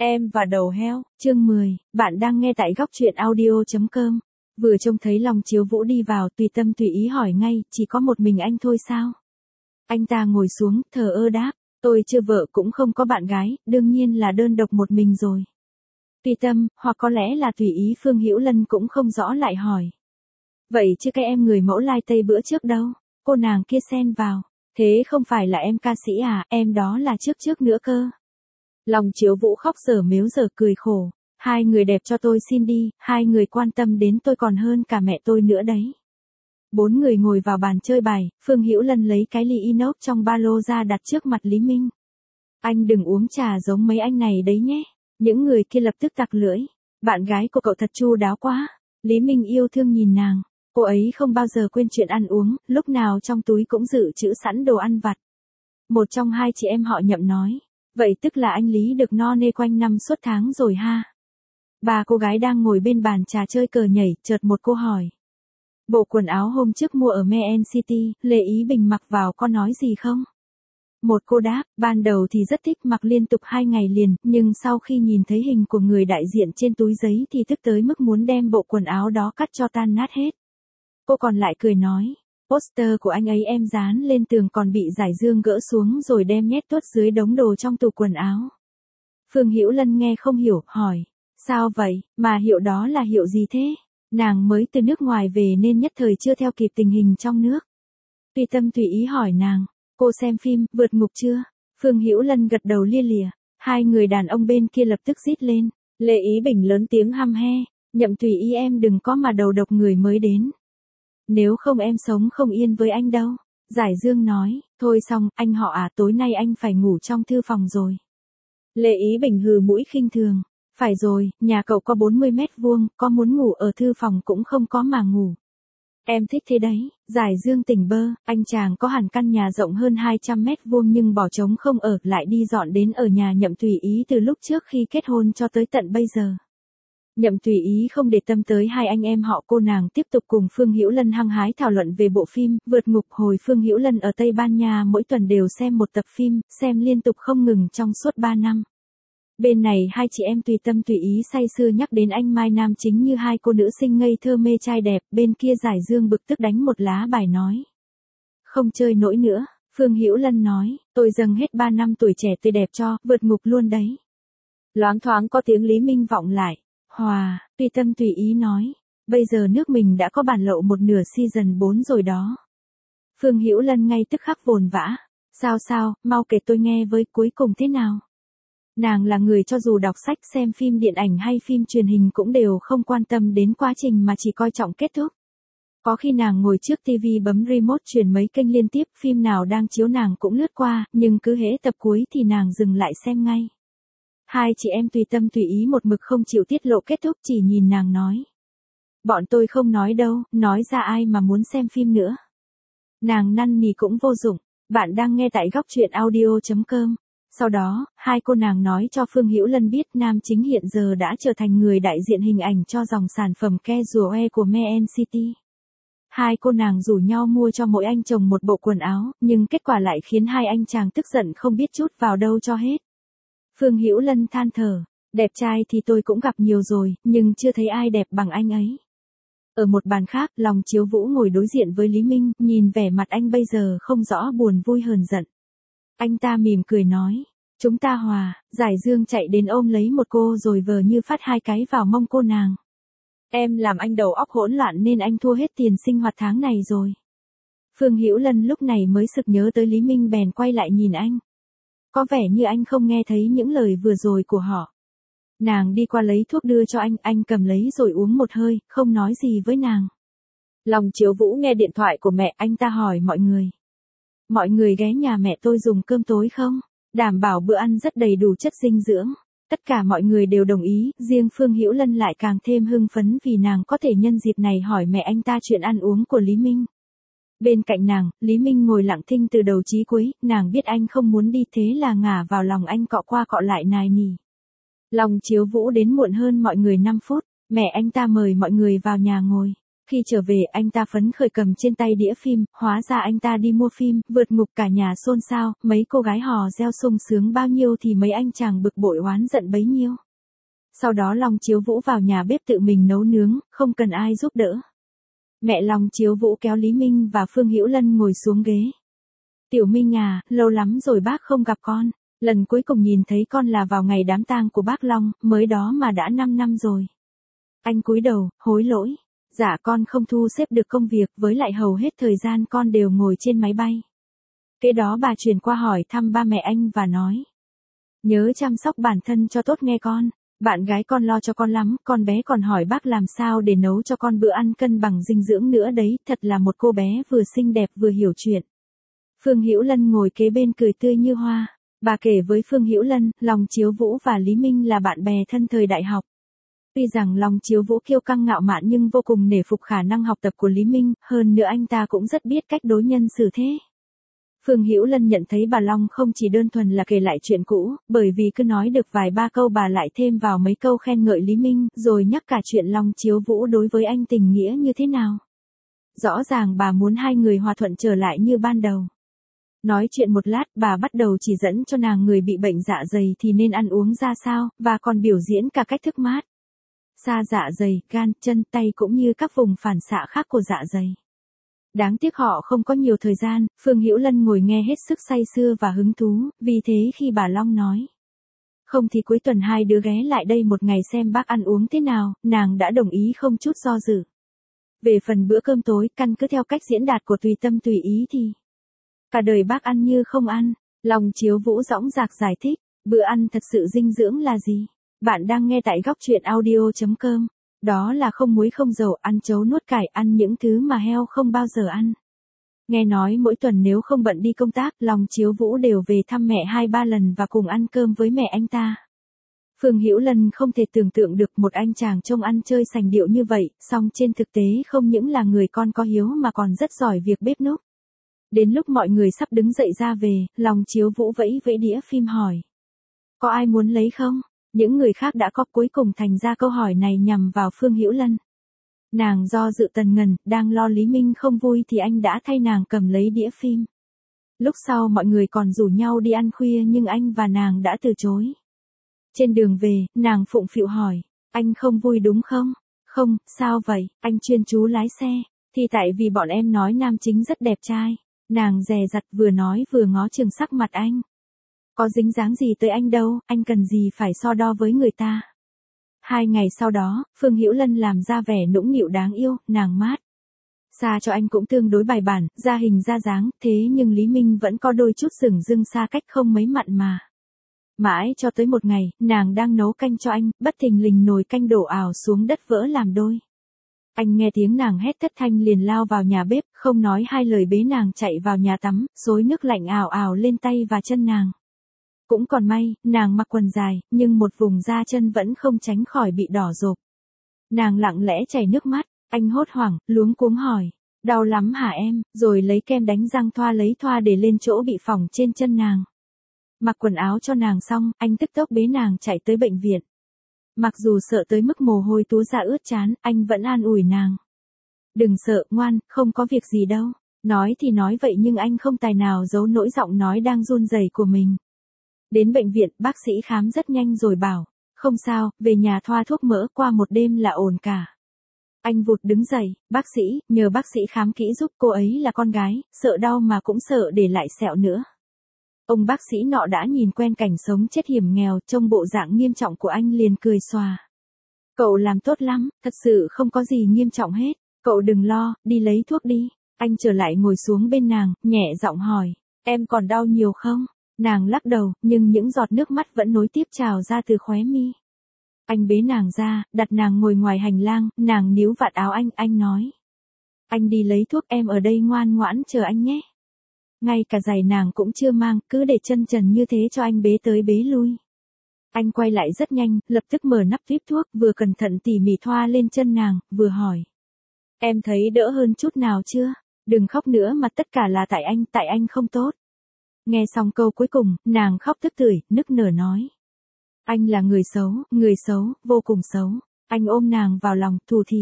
Em và đầu heo, chương 10, bạn đang nghe tại góc truyện audio.com. Vừa trông thấy Long Chiếu Vũ đi vào, tùy tâm tùy ý hỏi ngay, chỉ có một mình anh thôi sao? Anh ta ngồi xuống, thờ ơ đáp, tôi chưa vợ cũng không có bạn gái, đương nhiên là đơn độc một mình rồi. Tùy tâm, hoặc có lẽ là tùy ý Phương Hữu Lân cũng không rõ lại hỏi. Vậy chứ cái em người mẫu lai tây bữa trước đâu? Cô nàng kia xen vào. Thế không phải là em ca sĩ à, em đó là trước nữa cơ. Long Chiếu Vũ khóc dở mếu dở cười khổ. Hai người đẹp cho tôi xin đi, hai người quan tâm đến tôi còn hơn cả mẹ tôi nữa đấy. Bốn người ngồi vào bàn chơi bài, Phương Hữu Lân lấy cái ly inox trong ba lô ra đặt trước mặt Lý Minh. Anh đừng uống trà giống mấy anh này đấy nhé. Những người kia lập tức tặc lưỡi. Bạn gái của cậu thật chu đáo quá. Lý Minh yêu thương nhìn nàng. Cô ấy không bao giờ quên chuyện ăn uống, lúc nào trong túi cũng dự trữ sẵn đồ ăn vặt. Một trong hai chị em họ Nhậm nói. Vậy tức là anh Lý được no nê quanh năm suốt tháng rồi ha. Ba cô gái đang ngồi bên bàn trà chơi cờ nhảy, chợt một cô hỏi. Bộ quần áo hôm trước mua ở Man City, Lê Ý Bình mặc vào có nói gì không? Một cô đáp, ban đầu thì rất thích mặc liên tục 2 ngày liền, nhưng sau khi nhìn thấy hình của người đại diện trên túi giấy thì tức tới mức muốn đem bộ quần áo đó cắt cho tan nát hết. Cô còn lại cười nói, poster của anh ấy em dán lên tường còn bị Giải Dương gỡ xuống rồi đem nhét tuốt dưới đống đồ trong tủ quần áo. Phương Hữu Lân nghe không hiểu, hỏi, sao vậy, mà hiệu đó là hiệu gì thế? Nàng mới từ nước ngoài về nên nhất thời chưa theo kịp tình hình trong nước. Tùy tâm tùy ý hỏi nàng, cô xem phim Vượt Ngục chưa? Phương Hữu Lân gật đầu lia lịa. Hai người đàn ông bên kia lập tức rít lên. Lê Ý Bình lớn tiếng hăm he, Nhậm tùy ý em đừng có mà đầu độc người mới đến. Nếu không em sống không yên với anh đâu. Giải Dương nói, thôi xong, anh họ à, tối nay anh phải ngủ trong thư phòng rồi. Lê Ý Bình hừ mũi khinh thường. Phải rồi, nhà cậu có 40 mét vuông, có muốn ngủ ở thư phòng cũng không có mà ngủ. Em thích thế đấy. Giải Dương tỉnh bơ, anh chàng có hẳn căn nhà rộng hơn 200 mét vuông nhưng bỏ trống không ở, lại đi dọn đến ở nhà Nhậm tùy ý từ lúc trước khi kết hôn cho tới tận bây giờ. Nhậm tùy ý không để tâm tới hai anh em họ, cô nàng tiếp tục cùng Phương Hữu Lân hăng hái thảo luận về bộ phim Vượt Ngục. Hồi Phương Hữu Lân ở Tây Ban Nha mỗi tuần đều xem một tập phim, xem liên tục không ngừng trong suốt 3 năm. Bên này hai chị em tùy tâm tùy ý say sưa nhắc đến anh Mai Nam chính như hai cô nữ sinh ngây thơ mê trai đẹp, bên kia Giải Dương bực tức đánh một lá bài nói. Không chơi nổi nữa, Phương Hữu Lân nói, tôi dâng hết 3 năm tuổi trẻ tươi đẹp cho Vượt Ngục luôn đấy. Loáng thoáng có tiếng Lý Minh vọng lại. Hòa, tùy tâm tùy ý nói, bây giờ nước mình đã có bản lậu 1/2 season 4 rồi đó. Phương Hữu Lân ngay tức khắc vồn vã, sao, mau kể tôi nghe với, cuối cùng thế nào? Nàng là người cho dù đọc sách, xem phim điện ảnh hay phim truyền hình cũng đều không quan tâm đến quá trình mà chỉ coi trọng kết thúc. Có khi nàng ngồi trước TV bấm remote chuyển mấy kênh liên tiếp, phim nào đang chiếu nàng cũng lướt qua, nhưng cứ hễ tập cuối thì nàng dừng lại xem ngay. Hai chị em tùy tâm tùy ý một mực không chịu tiết lộ kết thúc, chỉ nhìn nàng nói. Bọn tôi không nói đâu, nói ra ai mà muốn xem phim nữa. Nàng năn nỉ cũng vô dụng, bạn đang nghe tại góc truyện audio.com. Sau đó, hai cô nàng nói cho Phương Hữu Lân biết nam chính hiện giờ đã trở thành người đại diện hình ảnh cho dòng sản phẩm casual của Man City. Hai cô nàng rủ nhau mua cho mỗi anh chồng một bộ quần áo, nhưng kết quả lại khiến hai anh chàng tức giận không biết chút vào đâu cho hết. Phương Hữu Lân than thở, đẹp trai thì tôi cũng gặp nhiều rồi, nhưng chưa thấy ai đẹp bằng anh ấy. Ở một bàn khác, Long Chiếu Vũ ngồi đối diện với Lý Minh, nhìn vẻ mặt anh bây giờ không rõ buồn vui hờn giận. Anh ta mỉm cười nói, chúng ta hòa. Giải Dương chạy đến ôm lấy một cô rồi vờ như phát 2 cái vào mông cô nàng. Em làm anh đầu óc hỗn loạn nên anh thua hết tiền sinh hoạt tháng này rồi. Phương Hữu Lân lúc này mới sực nhớ tới Lý Minh bèn quay lại nhìn anh. Có vẻ như anh không nghe thấy những lời vừa rồi của họ. Nàng đi qua lấy thuốc đưa cho anh cầm lấy rồi uống một hơi, không nói gì với nàng. Long Chiếu Vũ nghe điện thoại của mẹ, anh ta hỏi mọi người. Mọi người ghé nhà mẹ tôi dùng cơm tối không? Đảm bảo bữa ăn rất đầy đủ chất dinh dưỡng. Tất cả mọi người đều đồng ý, riêng Phương Hữu Lân lại càng thêm hưng phấn vì nàng có thể nhân dịp này hỏi mẹ anh ta chuyện ăn uống của Lý Minh. Bên cạnh nàng, Lý Minh ngồi lặng thinh từ đầu chí cuối, nàng biết anh không muốn đi thế là ngả vào lòng anh cọ qua cọ lại nài nỉ. Long Chiếu Vũ đến muộn hơn mọi người 5 phút, mẹ anh ta mời mọi người vào nhà ngồi. Khi trở về anh ta phấn khởi cầm trên tay đĩa phim, hóa ra anh ta đi mua phim, vượt ngục cả nhà xôn xao, mấy cô gái hò reo sung sướng bao nhiêu thì mấy anh chàng bực bội oán giận bấy nhiêu. Sau đó Long Chiếu Vũ vào nhà bếp tự mình nấu nướng, không cần ai giúp đỡ. Mẹ Long Chiếu Vũ kéo Lý Minh và Phương Hữu Lân ngồi xuống ghế. Tiểu Minh à, lâu lắm rồi bác không gặp con. Lần cuối cùng nhìn thấy con là vào ngày đám tang của bác Long, mới đó mà đã 5 năm rồi. Anh cúi đầu, hối lỗi. Dạ con không thu xếp được công việc, với lại hầu hết thời gian con đều ngồi trên máy bay. Kế đó bà chuyển qua hỏi thăm ba mẹ anh và nói. Nhớ chăm sóc bản thân cho tốt nghe con. Bạn gái con lo cho con lắm, con bé còn hỏi bác làm sao để nấu cho con bữa ăn cân bằng dinh dưỡng nữa đấy, thật là một cô bé vừa xinh đẹp vừa hiểu chuyện. Phương Hữu Lân ngồi kế bên cười tươi như hoa. Bà kể với Phương Hữu Lân, Long Chiếu Vũ và Lý Minh là bạn bè thân thời đại học. Tuy rằng Long Chiếu Vũ kiêu căng ngạo mạn nhưng vô cùng nể phục khả năng học tập của Lý Minh, hơn nữa anh ta cũng rất biết cách đối nhân xử thế. Phương Hữu Lân nhận thấy bà Long không chỉ đơn thuần là kể lại chuyện cũ, bởi vì cứ nói được vài ba câu bà lại thêm vào mấy câu khen ngợi Lý Minh, rồi nhắc cả chuyện Long Chiếu Vũ đối với anh tình nghĩa như thế nào. Rõ ràng bà muốn hai người hòa thuận trở lại như ban đầu. Nói chuyện một lát, bà bắt đầu chỉ dẫn cho nàng người bị bệnh dạ dày thì nên ăn uống ra sao, và còn biểu diễn cả cách thức mát xa dạ dày, gan, chân, tay cũng như các vùng phản xạ khác của dạ dày. Đáng tiếc họ không có nhiều thời gian, Phương Hữu Lân ngồi nghe hết sức say sưa và hứng thú, vì thế khi bà Long nói. Không thì cuối tuần hai đứa ghé lại đây một ngày xem bác ăn uống thế nào, nàng đã đồng ý không chút do dự. Về phần bữa cơm tối, căn cứ theo cách diễn đạt của tùy tâm tùy ý thì. Cả đời bác ăn như không ăn, Long Chiếu Vũ dõng dạc giải thích, bữa ăn thật sự dinh dưỡng là gì? Bạn đang nghe tại góc truyện audio.com. Đó là không muối không dầu, ăn trấu nuốt cải, ăn những thứ mà heo không bao giờ ăn. Nghe nói mỗi tuần nếu không bận đi công tác, Long Chiếu Vũ đều về thăm mẹ 2-3 lần và cùng ăn cơm với mẹ anh ta. Phương Hữu Lân không thể tưởng tượng được một anh chàng trông ăn chơi sành điệu như vậy, song trên thực tế không những là người con có hiếu mà còn rất giỏi việc bếp núc. Đến lúc mọi người sắp đứng dậy ra về, Long Chiếu Vũ vẫy vẫy đĩa phim hỏi. Có ai muốn lấy không? Những người khác đã có, cuối cùng thành ra câu hỏi này nhằm vào Phương Hữu Lân. Nàng do dự tần ngần, đang lo Lý Minh không vui thì anh đã thay nàng cầm lấy đĩa phim. Lúc sau mọi người còn rủ nhau đi ăn khuya nhưng anh và nàng đã từ chối. Trên đường về, nàng phụng phịu hỏi, anh không vui đúng không? Không, sao vậy? Anh chuyên chú lái xe. Thì tại vì bọn em nói nam chính rất đẹp trai. Nàng dè dặt vừa nói vừa ngó chừng sắc mặt anh. Có dính dáng gì tới anh đâu, anh cần gì phải so đo với người ta. 2 ngày sau đó, Phương Hữu Lân làm ra vẻ nũng nịu đáng yêu, nàng mát. Xa cho anh cũng tương đối bài bản, ra hình ra dáng, thế nhưng Lý Minh vẫn có đôi chút dửng dưng xa cách không mấy mặn mà. Mãi cho tới một ngày, nàng đang nấu canh cho anh, bất thình lình nồi canh đổ ào xuống đất vỡ làm đôi. Anh nghe tiếng nàng hét thất thanh liền lao vào nhà bếp, không nói hai lời bế nàng chạy vào nhà tắm, xối nước lạnh ào ào lên tay và chân nàng. Cũng còn may, nàng mặc quần dài, nhưng một vùng da chân vẫn không tránh khỏi bị đỏ rộp. Nàng lặng lẽ chảy nước mắt, anh hốt hoảng, luống cuống hỏi. Đau lắm hả em, rồi lấy kem đánh răng thoa lấy thoa để lên chỗ bị phỏng trên chân nàng. Mặc quần áo cho nàng xong, anh tức tốc bế nàng chạy tới bệnh viện. Mặc dù sợ tới mức mồ hôi túa ra ướt trán, anh vẫn an ủi nàng. Đừng sợ, ngoan, không có việc gì đâu. Nói thì nói vậy nhưng anh không tài nào giấu nỗi giọng nói đang run rẩy của mình. Đến bệnh viện, bác sĩ khám rất nhanh rồi bảo, không sao, về nhà thoa thuốc mỡ qua một đêm là ổn cả. Anh vụt đứng dậy, bác sĩ, nhờ bác sĩ khám kỹ giúp, cô ấy là con gái, sợ đau mà cũng sợ để lại sẹo nữa. Ông bác sĩ nọ đã nhìn quen cảnh sống chết hiểm nghèo, trông bộ dạng nghiêm trọng của anh liền cười xòa. Cậu làm tốt lắm, thật sự không có gì nghiêm trọng hết, cậu đừng lo, đi lấy thuốc đi. Anh trở lại ngồi xuống bên nàng, nhẹ giọng hỏi, em còn đau nhiều không? Nàng lắc đầu, nhưng những giọt nước mắt vẫn nối tiếp trào ra từ khóe mi. Anh bế nàng ra, đặt nàng ngồi ngoài hành lang, nàng níu vạt áo anh nói. Anh đi lấy thuốc, em ở đây ngoan ngoãn chờ anh nhé. Ngay cả giày nàng cũng chưa mang, cứ để chân trần như thế cho anh bế tới bế lui. Anh quay lại rất nhanh, lập tức mở nắp vít thuốc, vừa cẩn thận tỉ mỉ thoa lên chân nàng, vừa hỏi. Em thấy đỡ hơn chút nào chưa? Đừng khóc nữa mà tất cả là tại anh không tốt. Nghe xong câu cuối cùng, nàng khóc tức tưởi, nức nở nói. Anh là người xấu, vô cùng xấu. Anh ôm nàng vào lòng, thủ thỉ.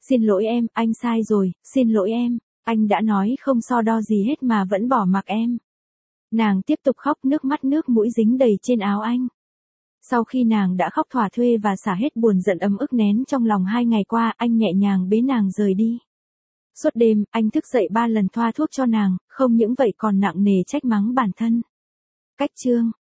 Xin lỗi em, anh sai rồi, xin lỗi em, anh đã nói không so đo gì hết mà vẫn bỏ mặc em. Nàng tiếp tục khóc, nước mắt nước mũi dính đầy trên áo anh. Sau khi nàng đã khóc thỏa thuê và xả hết buồn giận ấm ức nén trong lòng 2 ngày qua, anh nhẹ nhàng bế nàng rời đi. Suốt đêm, anh thức dậy 3 lần thoa thuốc cho nàng, không những vậy còn nặng nề trách mắng bản thân. Cách chương